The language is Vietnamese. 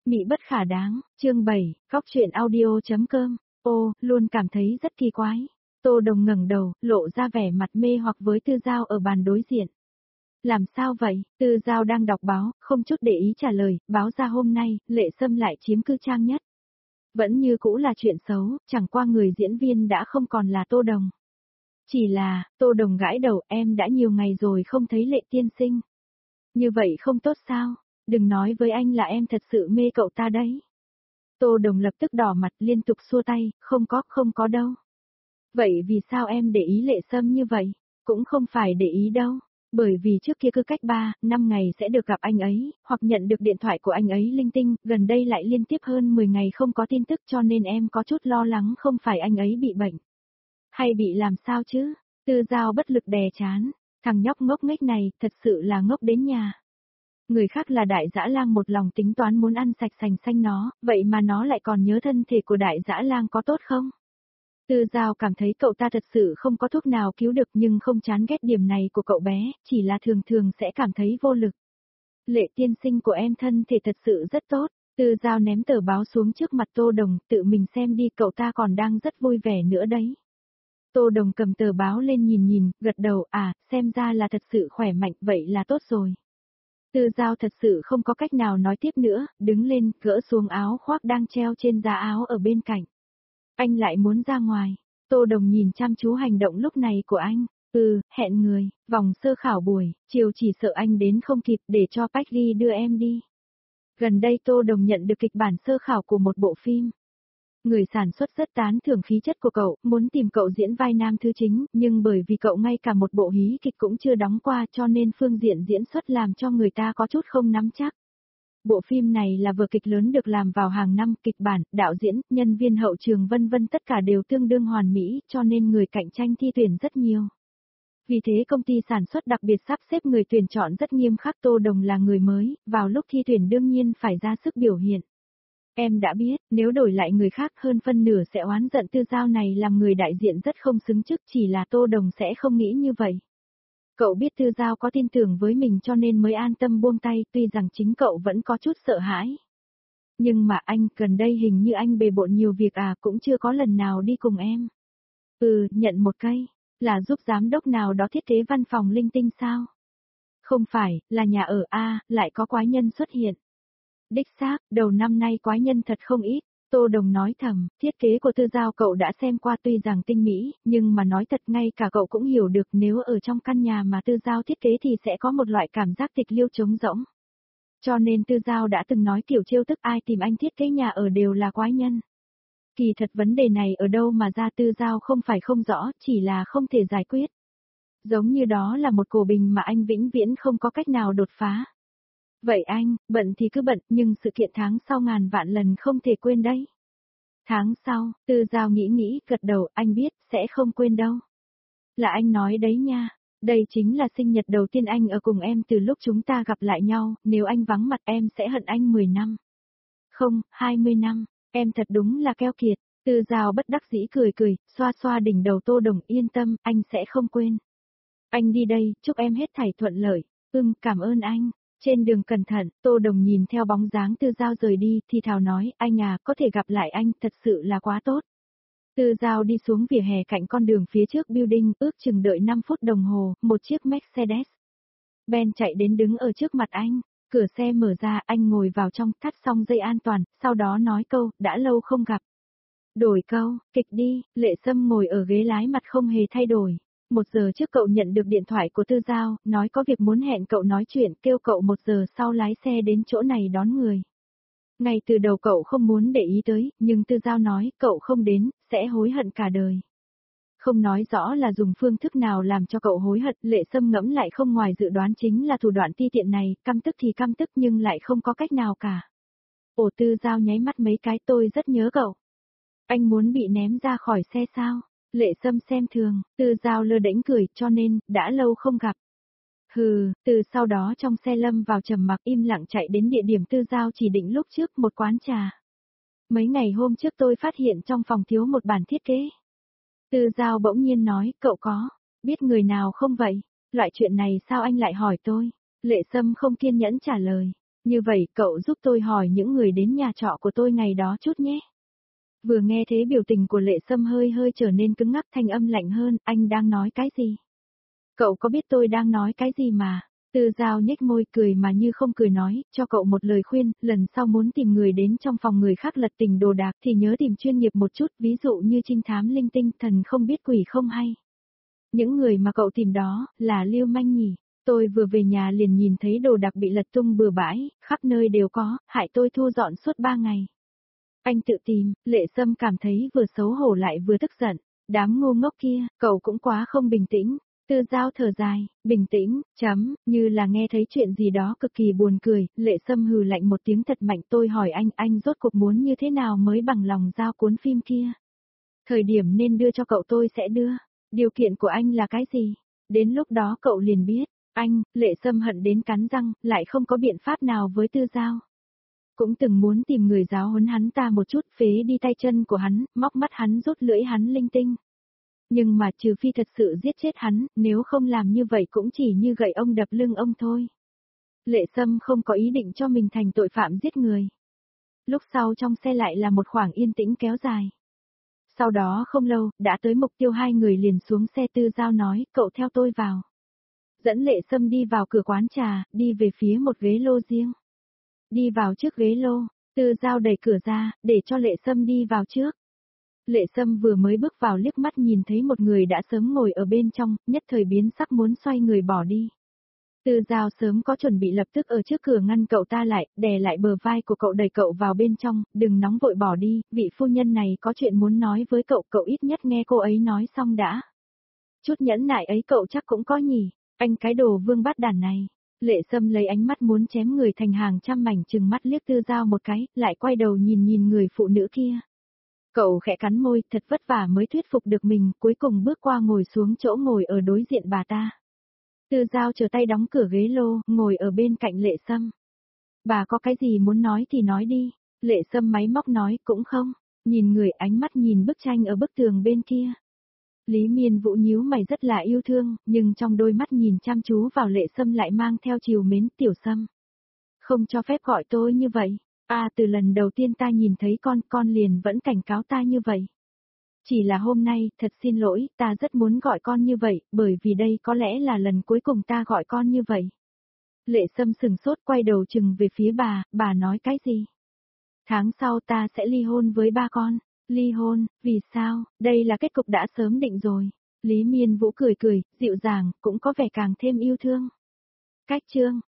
Mị bất khả đáng, chương 7, góc truyện audio.com, ô, luôn cảm thấy rất kỳ quái. Tô Đồng ngẩng đầu, lộ ra vẻ mặt mê hoặc với Tư Giao ở bàn đối diện. Làm sao vậy? Tư Giao đang đọc báo, không chút để ý trả lời, báo ra hôm nay, Lệ Sâm lại chiếm cứ trang nhất. Vẫn như cũ là chuyện xấu, chẳng qua người diễn viên đã không còn là Tô Đồng. Chỉ là, Tô Đồng gãi đầu, em đã nhiều ngày rồi không thấy Lệ tiên sinh. Như vậy không tốt sao? Đừng nói với anh là em thật sự mê cậu ta đấy. Tô Đồng lập tức đỏ mặt liên tục xua tay, không có đâu. Vậy vì sao em để ý Lệ Sâm như vậy? Cũng không phải để ý đâu. Bởi vì trước kia cứ cách 3, 5 ngày sẽ được gặp anh ấy, hoặc nhận được điện thoại của anh ấy linh tinh, gần đây lại liên tiếp hơn 10 ngày không có tin tức cho nên em có chút lo lắng không phải anh ấy bị bệnh. Hay bị làm sao chứ? Tư Giao bất lực đè chán, thằng nhóc ngốc nghếch này thật sự là ngốc đến nhà. Người khác là Đại Dã Lang một lòng tính toán muốn ăn sạch sành xanh nó, vậy mà nó lại còn nhớ thân thể của Đại Dã Lang có tốt không? Tư Giao cảm thấy cậu ta thật sự không có thuốc nào cứu được nhưng không chán ghét điểm này của cậu bé, chỉ là thường thường sẽ cảm thấy vô lực. Lệ tiên sinh của em thân thể thật sự rất tốt. Tư Giao ném tờ báo xuống trước mặt Tô Đồng, tự mình xem đi, cậu ta còn đang rất vui vẻ nữa đấy. Tô Đồng cầm tờ báo lên nhìn, gật đầu, xem ra là thật sự khỏe mạnh, vậy là tốt rồi. Tư Giao thật sự không có cách nào nói tiếp nữa, đứng lên, gỡ xuống áo khoác đang treo trên giá áo ở bên cạnh. Anh lại muốn ra ngoài. Tô Đồng nhìn chăm chú hành động lúc này của anh. Hẹn người, vòng sơ khảo buổi, chiều chỉ sợ anh đến không kịp để cho Peggy đưa em đi. Gần đây Tô Đồng nhận được kịch bản sơ khảo của một bộ phim. Người sản xuất rất tán thưởng khí chất của cậu, muốn tìm cậu diễn vai nam thứ chính, nhưng bởi vì cậu ngay cả một bộ hí kịch cũng chưa đóng qua cho nên phương diện diễn xuất làm cho người ta có chút không nắm chắc. Bộ phim này là vở kịch lớn được làm vào hàng năm, kịch bản, đạo diễn, nhân viên hậu trường vân vân tất cả đều tương đương hoàn mỹ cho nên người cạnh tranh thi tuyển rất nhiều. Vì thế công ty sản xuất đặc biệt sắp xếp người tuyển chọn rất nghiêm khắc. Tô Đồng là người mới, vào lúc thi tuyển đương nhiên phải ra sức biểu hiện. Em đã biết, nếu đổi lại người khác hơn phân nửa sẽ oán giận Tư Giao này làm người đại diện rất không xứng chức, chỉ là Tô Đồng sẽ không nghĩ như vậy. Cậu biết Tư Giao có tin tưởng với mình cho nên mới an tâm buông tay, tuy rằng chính cậu vẫn có chút sợ hãi. Nhưng mà anh, gần đây hình như anh bề bộn nhiều việc cũng chưa có lần nào đi cùng em. Nhận một cây, là giúp giám đốc nào đó thiết kế văn phòng linh tinh sao? Không phải, là nhà ở lại có quái nhân xuất hiện. Đích xác, đầu năm nay quái nhân thật không ít. Tô Đồng nói thầm, thiết kế của Tư Giao cậu đã xem qua tuy rằng tinh mỹ, nhưng mà nói thật ngay cả cậu cũng hiểu được nếu ở trong căn nhà mà Tư Giao thiết kế thì sẽ có một loại cảm giác tịch liêu trống rỗng. Cho nên Tư Giao đã từng nói kiểu trêu tức ai tìm anh thiết kế nhà ở đều là quái nhân. Kỳ thật vấn đề này ở đâu mà ra Tư Giao không phải không rõ, chỉ là không thể giải quyết. Giống như đó là một cổ bình mà anh vĩnh viễn không có cách nào đột phá. Vậy anh, bận thì cứ bận, nhưng sự kiện tháng sau ngàn vạn lần không thể quên đấy. Tháng sau, Tư Giao nghĩ, gật đầu, anh biết, sẽ không quên đâu. Là anh nói đấy nha, đây chính là sinh nhật đầu tiên anh ở cùng em từ lúc chúng ta gặp lại nhau, nếu anh vắng mặt em sẽ hận anh 10 năm. Không, 20 năm, em thật đúng là keo kiệt. Tư Giao bất đắc dĩ cười, xoa xoa đỉnh đầu Tô Đồng, yên tâm, anh sẽ không quên. Anh đi đây, chúc em hết thảy thuận lợi. Cảm ơn anh. Trên đường cẩn thận, Tô Đồng nhìn theo bóng dáng Tư Giao rời đi, thì thào nói, anh có thể gặp lại anh, thật sự là quá tốt. Tư Giao đi xuống vỉa hè cạnh con đường phía trước building, ước chừng đợi 5 phút đồng hồ, một chiếc Mercedes Ben chạy đến đứng ở trước mặt anh, cửa xe mở ra, anh ngồi vào trong, thắt xong dây an toàn, sau đó nói câu, đã lâu không gặp. Đổi câu, kịch đi, Lệ Sâm ngồi ở ghế lái mặt không hề thay đổi. 1 giờ trước cậu nhận được điện thoại của Tư Giao, nói có việc muốn hẹn cậu nói chuyện, kêu cậu 1 giờ sau lái xe đến chỗ này đón người. Ngay từ đầu cậu không muốn để ý tới, nhưng Tư Giao nói cậu không đến, sẽ hối hận cả đời. Không nói rõ là dùng phương thức nào làm cho cậu hối hận, Lệ Sâm ngẫm lại không ngoài dự đoán chính là thủ đoạn ti tiện này, căm tức thì căm tức nhưng lại không có cách nào cả. Tư Giao nháy mắt mấy cái, tôi rất nhớ cậu. Anh muốn bị ném ra khỏi xe sao? Lệ Sâm xem thường, Tư Giao lơ đễnh cười, cho nên, đã lâu không gặp. Từ sau đó trong xe lâm vào trầm mặc im lặng chạy đến địa điểm Tư Giao chỉ định lúc trước, một quán trà. Mấy ngày hôm trước tôi phát hiện trong phòng thiếu một bản thiết kế. Tư Giao bỗng nhiên nói, cậu có biết người nào không vậy? Loại chuyện này sao anh lại hỏi tôi? Lệ Sâm không kiên nhẫn trả lời. Như vậy cậu giúp tôi hỏi những người đến nhà trọ của tôi ngày đó chút nhé. Vừa nghe thế biểu tình của Lệ Sâm hơi hơi trở nên cứng ngắc, thanh âm lạnh hơn, anh đang nói cái gì? Cậu có biết tôi đang nói cái gì mà? Tư Giao nhếch môi cười mà như không cười nói, cho cậu một lời khuyên, lần sau muốn tìm người đến trong phòng người khác lật tình đồ đạc thì nhớ tìm chuyên nghiệp một chút, ví dụ như trinh thám linh tinh, thần không biết quỷ không hay. Những người mà cậu tìm đó, là lưu manh nhỉ? Tôi vừa về nhà liền nhìn thấy đồ đạc bị lật tung bừa bãi, khắp nơi đều có, hại tôi thu dọn suốt 3 ngày. Anh tự tìm, Lệ Sâm cảm thấy vừa xấu hổ lại vừa tức giận. Đám ngu ngốc kia, cậu cũng quá không bình tĩnh. Tư Giao thở dài, bình tĩnh, như là nghe thấy chuyện gì đó cực kỳ buồn cười, Lệ Sâm hừ lạnh một tiếng thật mạnh. Tôi hỏi anh rốt cuộc muốn như thế nào mới bằng lòng giao cuốn phim kia? Thời điểm nên đưa cho cậu tôi sẽ đưa. Điều kiện của anh là cái gì? Đến lúc đó cậu liền biết. Anh, Lệ Sâm hận đến cắn răng, lại không có biện pháp nào với Tư Giao. Cũng từng muốn tìm người giáo huấn hắn ta một chút, phế đi tay chân của hắn, móc mắt hắn, rút lưỡi hắn linh tinh. Nhưng mà trừ phi thật sự giết chết hắn, nếu không làm như vậy cũng chỉ như gậy ông đập lưng ông thôi. Lệ Sâm không có ý định cho mình thành tội phạm giết người. Lúc sau trong xe lại là một khoảng yên tĩnh kéo dài. Sau đó không lâu, đã tới mục tiêu, hai người liền xuống xe. Tư Giao nói, cậu theo tôi vào. Dẫn Lệ Sâm đi vào cửa quán trà, đi về phía một ghế lô riêng. Đi vào trước ghế lô, Tư Giao đẩy cửa ra, để cho Lệ Sâm đi vào trước. Lệ Sâm vừa mới bước vào liếc mắt nhìn thấy một người đã sớm ngồi ở bên trong, nhất thời biến sắc muốn xoay người bỏ đi. Tư Giao sớm có chuẩn bị lập tức ở trước cửa ngăn cậu ta lại, đè lại bờ vai của cậu đẩy cậu vào bên trong, đừng nóng vội bỏ đi, vị phu nhân này có chuyện muốn nói với cậu, cậu ít nhất nghe cô ấy nói xong đã. Chút nhẫn nại ấy cậu chắc cũng có nhỉ, anh cái đồ vương bát đàn này. Lệ Sâm lấy ánh mắt muốn chém người thành hàng trăm mảnh, chừng mắt liếc Tư Giao một cái, lại quay đầu nhìn người phụ nữ kia. Cậu khẽ cắn môi, thật vất vả mới thuyết phục được mình, cuối cùng bước qua ngồi xuống chỗ ngồi ở đối diện bà ta. Tư Giao chờ tay đóng cửa ghế lô, ngồi ở bên cạnh Lệ Sâm. Bà có cái gì muốn nói thì nói đi. Lệ Sâm máy móc nói, cũng không. Nhìn người, ánh mắt nhìn bức tranh ở bức tường bên kia. Lý Miên Vũ nhíu mày rất là yêu thương, nhưng trong đôi mắt nhìn chăm chú vào Lệ Sâm lại mang theo trìu mến. Tiểu Sâm, không cho phép gọi tôi như vậy. Từ lần đầu tiên ta nhìn thấy con liền vẫn cảnh cáo ta như vậy. Chỉ là hôm nay, thật xin lỗi, ta rất muốn gọi con như vậy, bởi vì đây có lẽ là lần cuối cùng ta gọi con như vậy. Lệ Sâm sừng sốt, quay đầu chừng về phía bà nói cái gì? Tháng sau ta sẽ ly hôn với ba con. Ly hôn, vì sao? Đây là kết cục đã sớm định rồi. Lý Miên Vũ cười, dịu dàng, cũng có vẻ càng thêm yêu thương. Cách chương